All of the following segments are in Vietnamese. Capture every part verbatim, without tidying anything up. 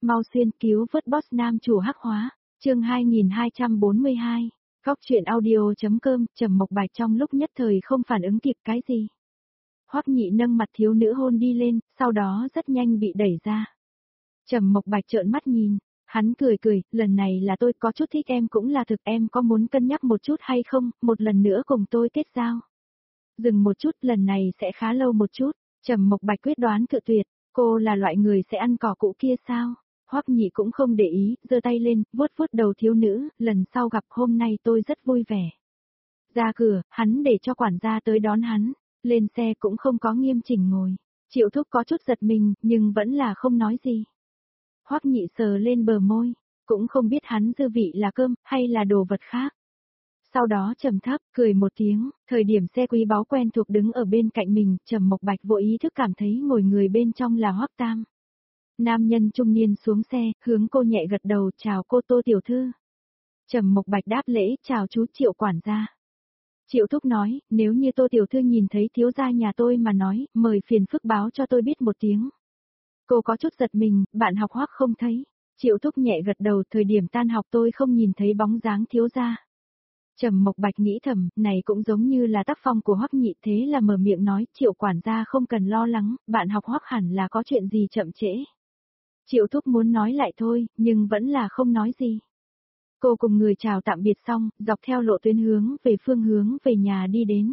Mau xuyên cứu vớt boss nam chủ hắc hóa, chương hai nghìn hai trăm bốn mươi hai, góc chuyện audio.com, Trầm Mộc Bạch trong lúc nhất thời không phản ứng kịp cái gì. Hoắc Nhị nâng mặt thiếu nữ hôn đi lên, sau đó rất nhanh bị đẩy ra. Trầm Mộc Bạch trợn mắt nhìn, hắn cười cười, lần này là tôi có chút thích em cũng là thực, em có muốn cân nhắc một chút hay không, một lần nữa cùng tôi kết giao. Dừng một chút, lần này sẽ khá lâu một chút, Trầm Mộc Bạch quyết đoán cự tuyệt, cô là loại người sẽ ăn cỏ cũ kia sao? Hoắc Nhị cũng không để ý, giơ tay lên, vuốt vuốt đầu thiếu nữ, lần sau gặp hôm nay tôi rất vui vẻ. Ra cửa, hắn để cho quản gia tới đón hắn, lên xe cũng không có nghiêm chỉnh ngồi. Triệu Thúc có chút giật mình, nhưng vẫn là không nói gì. Hoắc Nhị sờ lên bờ môi, cũng không biết hắn dư vị là cơm, hay là đồ vật khác. Sau đó trầm thấp, cười một tiếng, thời điểm xe quý báu quen thuộc đứng ở bên cạnh mình, Trầm Mộc Bạch vô ý thức cảm thấy ngồi người bên trong là Hoắc Tam. Nam nhân trung niên xuống xe, hướng cô nhẹ gật đầu, chào cô Tô tiểu thư. Trầm Mộc Bạch đáp lễ, chào chú Triệu quản gia. Triệu Thúc nói, nếu như Tô tiểu thư nhìn thấy thiếu gia nhà tôi mà nói, mời phiền phức báo cho tôi biết một tiếng. Cô có chút giật mình, bạn học Hoắc không thấy. Triệu Thúc nhẹ gật đầu, thời điểm tan học tôi không nhìn thấy bóng dáng thiếu gia. Trầm Mộc Bạch nghĩ thầm, này cũng giống như là tác phong của Hoắc Nhị, thế là mở miệng nói, Triệu quản gia không cần lo lắng, bạn học Hoắc hẳn là có chuyện gì chậm trễ. Triệu Thúc muốn nói lại thôi, nhưng vẫn là không nói gì. Cô cùng người chào tạm biệt xong, dọc theo lộ tuyến hướng về phương hướng về nhà đi đến.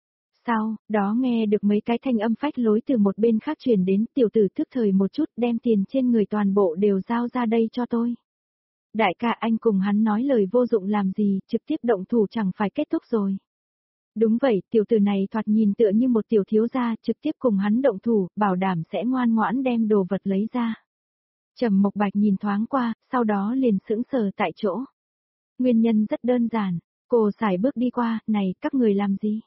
Sau, đó nghe được mấy cái thanh âm phách lối từ một bên khác truyền đến, tiểu tử thức thời một chút, đem tiền trên người toàn bộ đều giao ra đây cho tôi. Đại ca, anh cùng hắn nói lời vô dụng làm gì, trực tiếp động thủ chẳng phải kết thúc rồi. Đúng vậy, tiểu tử này thoạt nhìn tựa như một tiểu thiếu gia, trực tiếp cùng hắn động thủ, bảo đảm sẽ ngoan ngoãn đem đồ vật lấy ra. Trầm Mộc Bạch nhìn thoáng qua, sau đó liền sững sờ tại chỗ. Nguyên nhân rất đơn giản, cô sải bước đi qua, này, các người làm gì?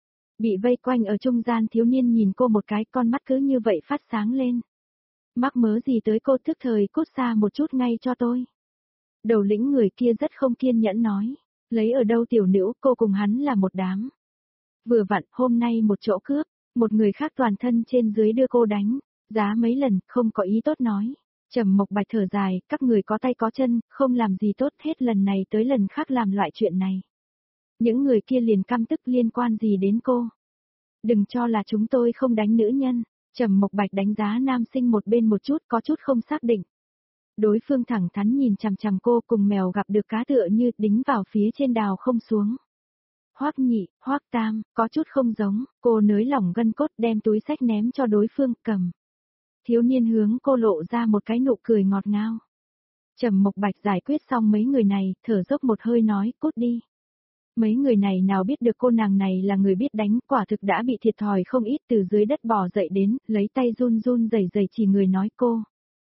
Bị vây quanh ở trung gian thiếu niên nhìn cô một cái, con mắt cứ như vậy phát sáng lên. Mắc mớ gì tới cô, thức thời cút xa một chút ngay cho tôi. Đầu lĩnh người kia rất không kiên nhẫn nói, lấy ở đâu tiểu nữ, cô cùng hắn là một đám. Vừa vặn, hôm nay một chỗ cướp, một người khác toàn thân trên dưới đưa cô đánh, giá mấy lần, không có ý tốt nói. Trầm Mộc Bạch thở dài, các người có tay có chân, không làm gì tốt hết lần này tới lần khác làm loại chuyện này. Những người kia liền căm tức, liên quan gì đến cô. Đừng cho là chúng tôi không đánh nữ nhân. Trầm Mộc Bạch đánh giá nam sinh một bên một chút, có chút không xác định. Đối phương thẳng thắn nhìn chằm chằm cô, cùng mèo gặp được cá tựa như đính vào phía trên đào không xuống. Hoắc Nhị, Hoắc Tam, có chút không giống, cô nới lỏng gân cốt đem túi xách ném cho đối phương, cầm. Thiếu niên hướng cô lộ ra một cái nụ cười ngọt ngào. Trầm Mộc Bạch giải quyết xong mấy người này, thở dốc một hơi nói, cút đi. Mấy người này nào biết được cô nàng này là người biết đánh, quả thực đã bị thiệt thòi không ít, từ dưới đất bò dậy đến, lấy tay run run rẩy rẩy chỉ người nói cô.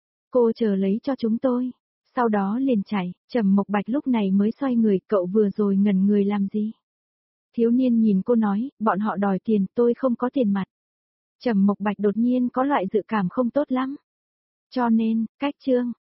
Cô chờ lấy cho chúng tôi. Sau đó liền chạy, Trầm Mộc Bạch lúc này mới xoay người, cậu vừa rồi ngẩn người làm gì? Thiếu niên nhìn cô nói, bọn họ đòi tiền, tôi không có tiền mặt. Trầm Mộc Bạch đột nhiên có loại dự cảm không tốt lắm. Cho nên, cách chương,